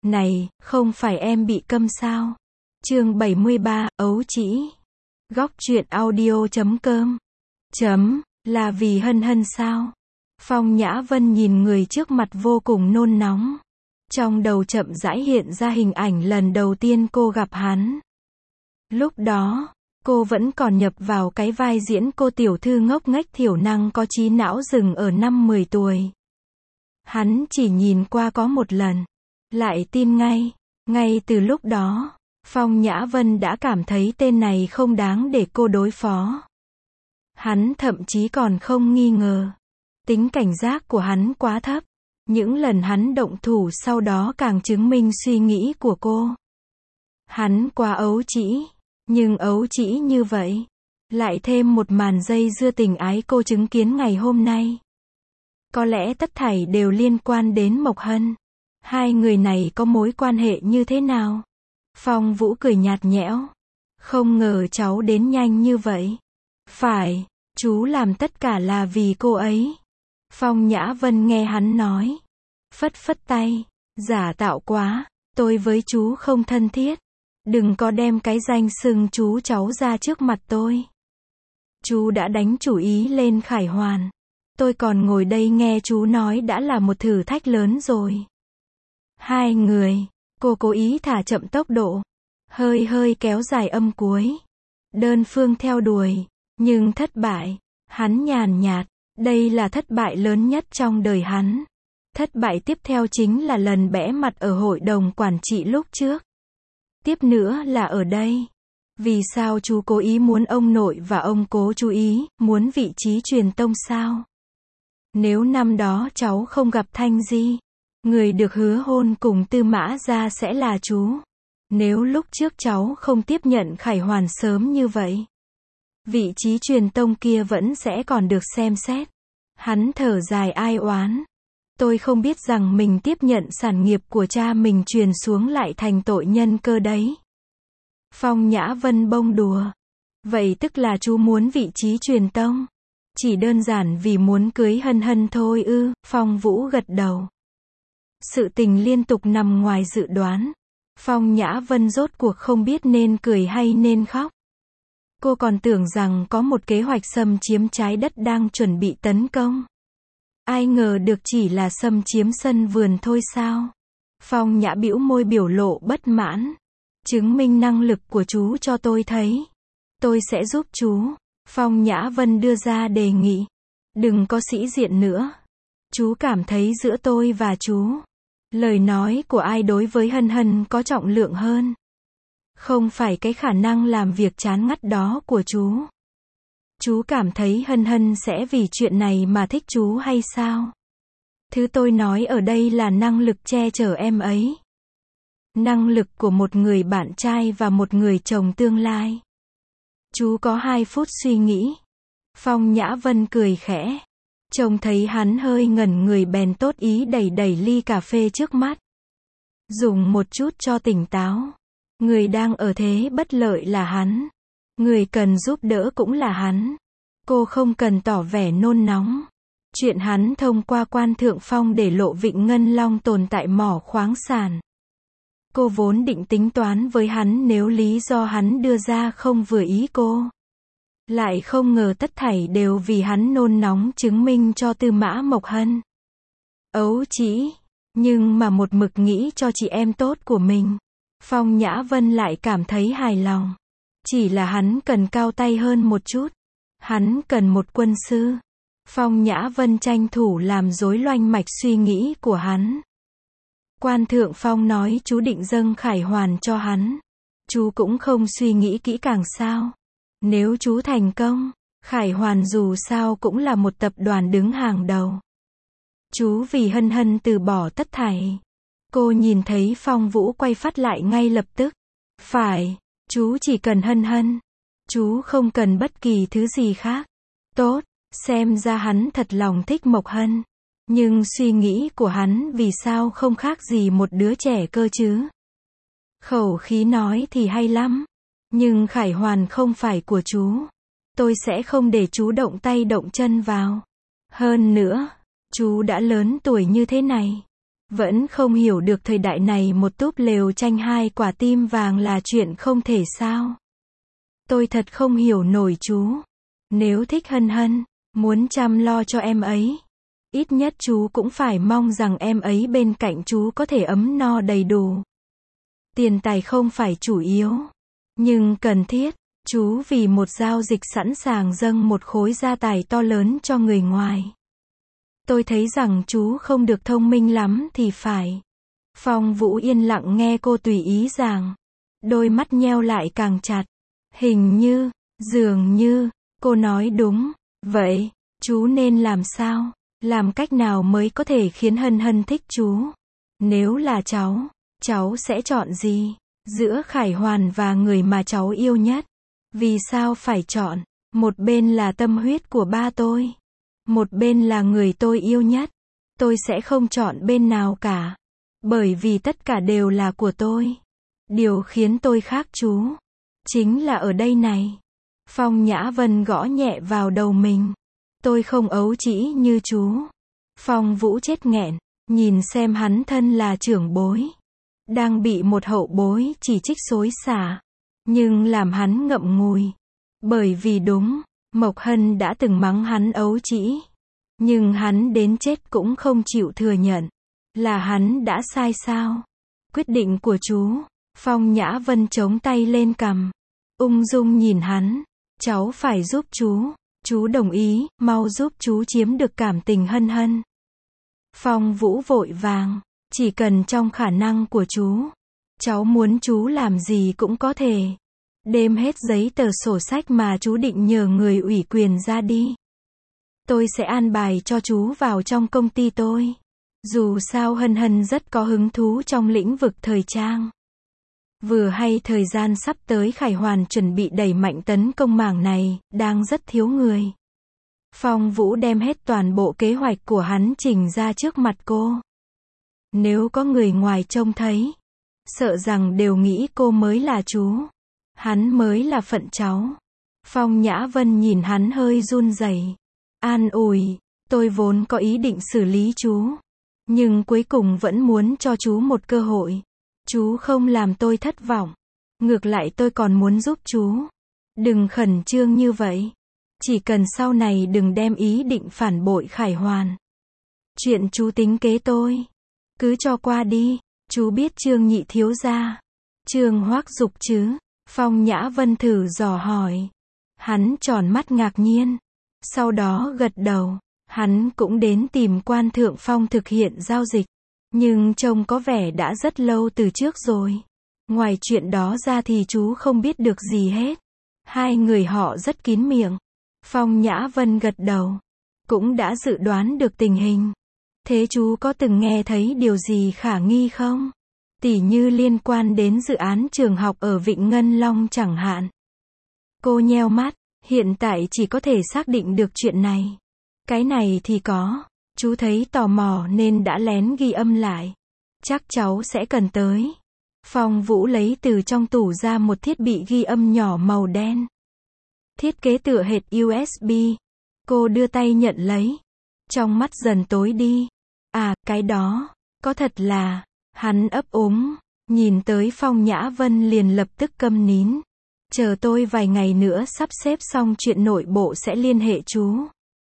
Này, không phải em bị câm sao? Chương 73, ấu trĩ. Góc truyện audio.com. Là vì Hân Hân sao? Phong Nhã Vân nhìn người trước mặt vô cùng nôn nóng. Trong đầu chậm rãi hiện ra hình ảnh lần đầu tiên cô gặp hắn. Lúc đó, cô vẫn còn nhập vào cái vai diễn cô tiểu thư ngốc nghếch thiểu năng có trí não dừng ở năm 10 tuổi. Hắn chỉ nhìn qua có một lần, lại tin ngay. Ngay từ lúc đó, Phong Nhã Vân đã cảm thấy tên này không đáng để cô đối phó. Hắn thậm chí còn không nghi ngờ. Tính cảnh giác của hắn quá thấp. Những lần hắn động thủ sau đó càng chứng minh suy nghĩ của cô. Hắn quá ấu trĩ. Nhưng ấu trĩ như vậy, lại thêm một màn dây dưa tình ái cô chứng kiến ngày hôm nay. Có lẽ tất thảy đều liên quan đến Mộc Hân. Hai người này có mối quan hệ như thế nào? Phong Vũ cười nhạt nhẽo. Không ngờ cháu đến nhanh như vậy. Phải, chú làm tất cả là vì cô ấy. Phong Nhã Vân nghe hắn nói. Phất phất tay. Giả tạo quá, tôi với chú không thân thiết. Đừng có đem cái danh xưng chú cháu ra trước mặt tôi. Chú đã đánh chủ ý lên Khải Hoàn. Tôi còn ngồi đây nghe chú nói đã là một thử thách lớn rồi. Hai người, cô cố ý thả chậm tốc độ. Hơi kéo dài âm cuối. Đơn phương theo đuổi. Nhưng thất bại. Hắn nhàn nhạt. Đây là thất bại lớn nhất trong đời hắn. Thất bại tiếp theo chính là lần bẽ mặt ở hội đồng quản trị lúc trước. Tiếp nữa là ở đây. Vì sao chú cố ý muốn ông nội và ông cố chú ý, muốn vị trí truyền tông sao? Nếu năm đó cháu không gặp Thanh Di, người được hứa hôn cùng Tư Mã Gia sẽ là chú. Nếu lúc trước cháu không tiếp nhận Khải Hoàn sớm như vậy, vị trí truyền tông kia vẫn sẽ còn được xem xét. Hắn thở dài ai oán. Tôi không biết rằng mình tiếp nhận sản nghiệp của cha mình truyền xuống lại thành tội nhân cơ đấy. Phong Nhã Vân bông đùa. Vậy tức là chú muốn vị trí truyền tông? Chỉ đơn giản vì muốn cưới Hân Hân thôi ư? Phong Vũ gật đầu. Sự tình liên tục nằm ngoài dự đoán. Phong Nhã Vân rốt cuộc không biết nên cười hay nên khóc. Cô còn tưởng rằng có một kế hoạch xâm chiếm trái đất đang chuẩn bị tấn công. Ai ngờ được chỉ là xâm chiếm sân vườn thôi sao? Phong Nhã bĩu môi biểu lộ bất mãn. Chứng minh năng lực của chú cho tôi thấy. Tôi sẽ giúp chú. Phong Nhã Vân đưa ra đề nghị. Đừng có sĩ diện nữa. Chú cảm thấy giữa tôi và chú, lời nói của ai đối với Hân Hân có trọng lượng hơn? Không phải cái khả năng làm việc chán ngắt đó của chú. Chú cảm thấy Hân Hân sẽ vì chuyện này mà thích chú hay sao? Thứ tôi nói ở đây là năng lực che chở em ấy. Năng lực của một người bạn trai và một người chồng tương lai. Chú có 2 phút suy nghĩ. Phong Nhã Vân cười khẽ. Trông thấy hắn hơi ngẩn người bèn tốt ý đẩy ly cà phê trước mắt. Dùng một chút cho tỉnh táo. Người đang ở thế bất lợi là hắn. Người cần giúp đỡ cũng là hắn. Cô không cần tỏ vẻ nôn nóng. Chuyện hắn thông qua Quan Thượng Phong để lộ Vịnh Ngân Long tồn tại mỏ khoáng sản. Cô vốn định tính toán với hắn nếu lý do hắn đưa ra không vừa ý cô. Lại không ngờ tất thảy đều vì hắn nôn nóng chứng minh cho Tư Mã Mộc Hân. Ấu trĩ, nhưng mà một mực nghĩ cho chị em tốt của mình. Phong Nhã Vân lại cảm thấy hài lòng. Chỉ là hắn cần cao tay hơn một chút. Hắn cần một quân sư. Phong Nhã Vân tranh thủ làm rối loanh mạch suy nghĩ của hắn. Quan Thượng Phong nói chú định dâng Khải Hoàn cho hắn. Chú cũng không suy nghĩ kỹ càng sao? Nếu chú thành công, Khải Hoàn dù sao cũng là một tập đoàn đứng hàng đầu. Chú vì Hân Hân từ bỏ tất thảy. Cô nhìn thấy Phong Vũ quay phát lại ngay lập tức. Phải, chú chỉ cần Hân Hân. Chú không cần bất kỳ thứ gì khác. Tốt, xem ra hắn thật lòng thích Mộc Hân. Nhưng suy nghĩ của hắn vì sao không khác gì một đứa trẻ cơ chứ? Khẩu khí nói thì hay lắm. Nhưng Khải Hoàn không phải của chú. Tôi sẽ không để chú động tay động chân vào. Hơn nữa, chú đã lớn tuổi như thế này. Vẫn không hiểu được thời đại này một túp lều tranh 2 quả tim vàng là chuyện không thể sao. Tôi thật không hiểu nổi chú. Nếu thích Hân Hân, muốn chăm lo cho em ấy, ít nhất chú cũng phải mong rằng em ấy bên cạnh chú có thể ấm no đầy đủ. Tiền tài không phải chủ yếu, nhưng cần thiết. Chú vì một giao dịch sẵn sàng dâng một khối gia tài to lớn cho người ngoài. Tôi thấy rằng chú không được thông minh lắm thì phải. Phong Vũ yên lặng nghe cô tùy ý giảng. Đôi mắt nheo lại càng chặt. Hình như, dường như, cô nói đúng. Vậy, chú nên làm sao? Làm cách nào mới có thể khiến Hân Hân thích chú? Nếu là cháu sẽ chọn gì? Giữa Khải Hoàn và người mà cháu yêu nhất. Vì sao phải chọn? Một bên là tâm huyết của ba tôi. Một bên là người tôi yêu nhất. Tôi sẽ không chọn bên nào cả. Bởi vì tất cả đều là của tôi. Điều khiến tôi khác chú chính là ở đây này. Phong Nhã Vân gõ nhẹ vào đầu mình. Tôi không ấu trĩ như chú. Phong Vũ chết nghẹn, nhìn xem hắn thân là trưởng bối. Đang bị một hậu bối chỉ trích xối xả. Nhưng làm hắn ngậm ngùi. Bởi vì đúng, Mộc Hân đã từng mắng hắn ấu trĩ. Nhưng hắn đến chết cũng không chịu thừa nhận. Là hắn đã sai sao? Quyết định của chú. Phong Nhã Vân chống tay lên cằm. Ung dung nhìn hắn. Cháu phải giúp chú. Chú đồng ý, mau giúp chú chiếm được cảm tình Hân Hân. Phong Vũ vội vàng. Chỉ cần trong khả năng của chú. Cháu muốn chú làm gì cũng có thể. Đem hết giấy tờ sổ sách mà chú định nhờ người ủy quyền ra đi. Tôi sẽ an bài cho chú vào trong công ty tôi. Dù sao Hân Hân rất có hứng thú trong lĩnh vực thời trang. Vừa hay thời gian sắp tới Khải Hoàn chuẩn bị đẩy mạnh tấn công mảng này, đang rất thiếu người. Phong Vũ đem hết toàn bộ kế hoạch của hắn trình ra trước mặt cô. Nếu có người ngoài trông thấy, sợ rằng đều nghĩ cô mới là chú. Hắn mới là phận cháu. Phong Nhã Vân nhìn hắn hơi run rẩy. An ủi, tôi vốn có ý định xử lý chú. Nhưng cuối cùng vẫn muốn cho chú một cơ hội. Chú không làm tôi thất vọng. Ngược lại tôi còn muốn giúp chú. Đừng khẩn trương như vậy. Chỉ cần sau này đừng đem ý định phản bội Khải Hoàn. Chuyện chú tính kế tôi. Cứ cho qua đi. Chú biết Trương nhị thiếu gia. Trương Hoắc Dục chứ? Phong Nhã Vân thử dò hỏi. Hắn tròn mắt ngạc nhiên. Sau đó gật đầu. Hắn cũng đến tìm Quan Thượng Phong thực hiện giao dịch. Nhưng trông có vẻ đã rất lâu từ trước rồi. Ngoài chuyện đó ra thì chú không biết được gì hết. Hai người họ rất kín miệng. Phong Nhã Vân gật đầu. Cũng đã dự đoán được tình hình. Thế chú có từng nghe thấy điều gì khả nghi không? Tỉ như liên quan đến dự án trường học ở Vịnh Ngân Long chẳng hạn. Cô nheo mắt. Hiện tại chỉ có thể xác định được chuyện này. Cái này thì có. Chú thấy tò mò nên đã lén ghi âm lại. Chắc cháu sẽ cần tới. Phong Vũ lấy từ trong tủ ra một thiết bị ghi âm nhỏ màu đen. Thiết kế tựa hệt USB. Cô đưa tay nhận lấy. Trong mắt dần tối đi. À, cái đó. Có thật là. Hắn ấp úng. Nhìn tới Phong Nhã Vân liền lập tức câm nín. Chờ tôi vài ngày nữa sắp xếp xong chuyện nội bộ sẽ liên hệ chú.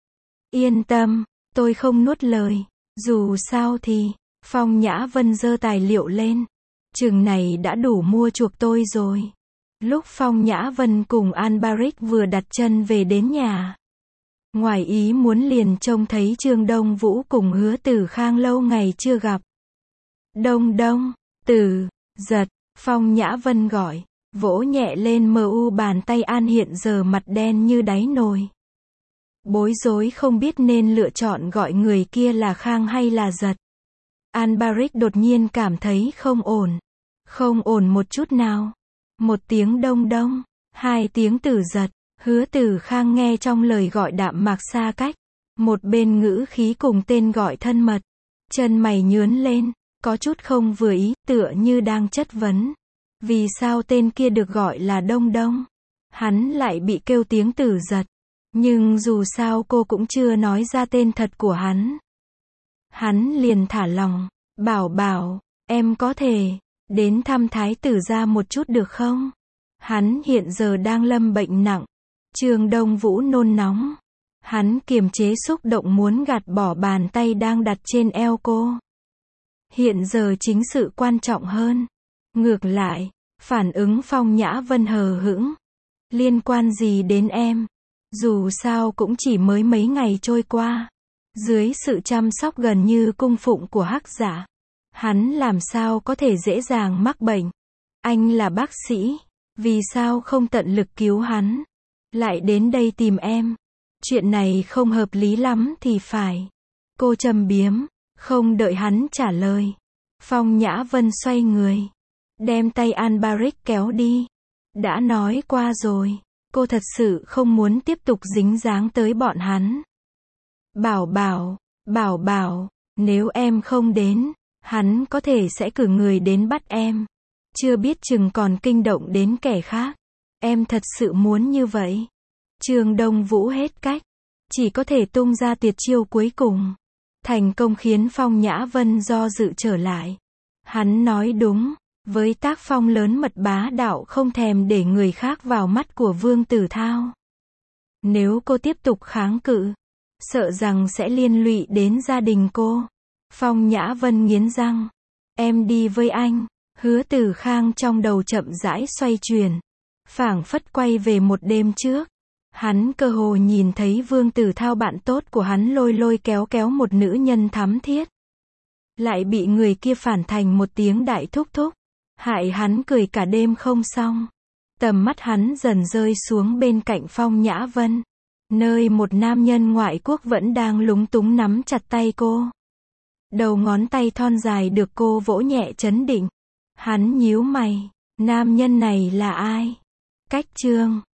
Yên tâm. Tôi không nuốt lời. Dù sao thì. Phong Nhã Vân giơ tài liệu lên. Chừng này đã đủ mua chuộc tôi rồi. Lúc Phong Nhã Vân cùng An Barik vừa đặt chân về đến nhà. Ngoài ý muốn liền trông thấy Trương Đông Vũ cùng Hứa Tử Khang lâu ngày chưa gặp. Đông Đông, Tử, Giật, Phong Nhã Vân gọi. Vỗ nhẹ lên mu bàn tay An hiện giờ mặt đen như đáy nồi. Bối rối không biết nên lựa chọn gọi người kia là Khang hay là Giật. An Barik đột nhiên cảm thấy không ổn. Không ổn một chút nào. Một tiếng Đông Đông, hai tiếng Tử Giật. Hứa Tử Khang nghe trong lời gọi đạm mạc xa cách. Một bên ngữ khí cùng tên gọi thân mật. Chân mày nhướn lên, có chút không vừa ý, tựa như đang chất vấn. Vì sao tên kia được gọi là Đông Đông? Hắn lại bị kêu tiếng Tử Giật. Nhưng dù sao cô cũng chưa nói ra tên thật của hắn. Hắn liền thả lòng. Bảo bảo, em có thể đến thăm thái tử gia một chút được không? Hắn hiện giờ đang lâm bệnh nặng. Trương Đông Vũ nôn nóng. Hắn kiềm chế xúc động muốn gạt bỏ bàn tay đang đặt trên eo cô. Hiện giờ chính sự quan trọng hơn. Ngược lại, phản ứng Phong Nhã Vân hờ hững. Liên quan gì đến em? Dù sao cũng chỉ mới mấy ngày trôi qua. Dưới sự chăm sóc gần như cung phụng của Hắc Giả, hắn làm sao có thể dễ dàng mắc bệnh? Anh là bác sĩ, vì sao không tận lực cứu hắn? Lại đến đây tìm em. Chuyện này không hợp lý lắm thì phải. Cô châm biếm, không đợi hắn trả lời. Phong Nhã Vân xoay người, đem tay Alberic kéo đi. Đã nói qua rồi, cô thật sự không muốn tiếp tục dính dáng tới bọn hắn. Bảo bảo, bảo bảo, nếu em không đến, hắn có thể sẽ cử người đến bắt em. Chưa biết chừng còn kinh động đến kẻ khác. Em thật sự muốn như vậy. Trương Đông Vũ hết cách, chỉ có thể tung ra tuyệt chiêu cuối cùng. Thành công khiến Phong Nhã Vân do dự trở lại. Hắn nói đúng, với tác phong lớn mật bá đạo không thèm để người khác vào mắt của Vương Tử Thao. Nếu cô tiếp tục kháng cự, sợ rằng sẽ liên lụy đến gia đình cô. Phong Nhã Vân nghiến răng. Em đi với anh. Hứa Tử Khang trong đầu chậm rãi xoay chuyển. Phảng phất quay về một đêm trước. Hắn cơ hồ nhìn thấy Vương Tử Thao bạn tốt của hắn lôi lôi kéo kéo một nữ nhân thắm thiết. Lại bị người kia phản thành một tiếng đại thúc thúc. Hại hắn cười cả đêm không xong. Tầm mắt hắn dần rơi xuống bên cạnh Phong Nhã Vân. Nơi một nam nhân ngoại quốc vẫn đang lúng túng nắm chặt tay cô. Đầu ngón tay thon dài được cô vỗ nhẹ trấn định. Hắn nhíu mày. Nam nhân này là ai? Cách Trương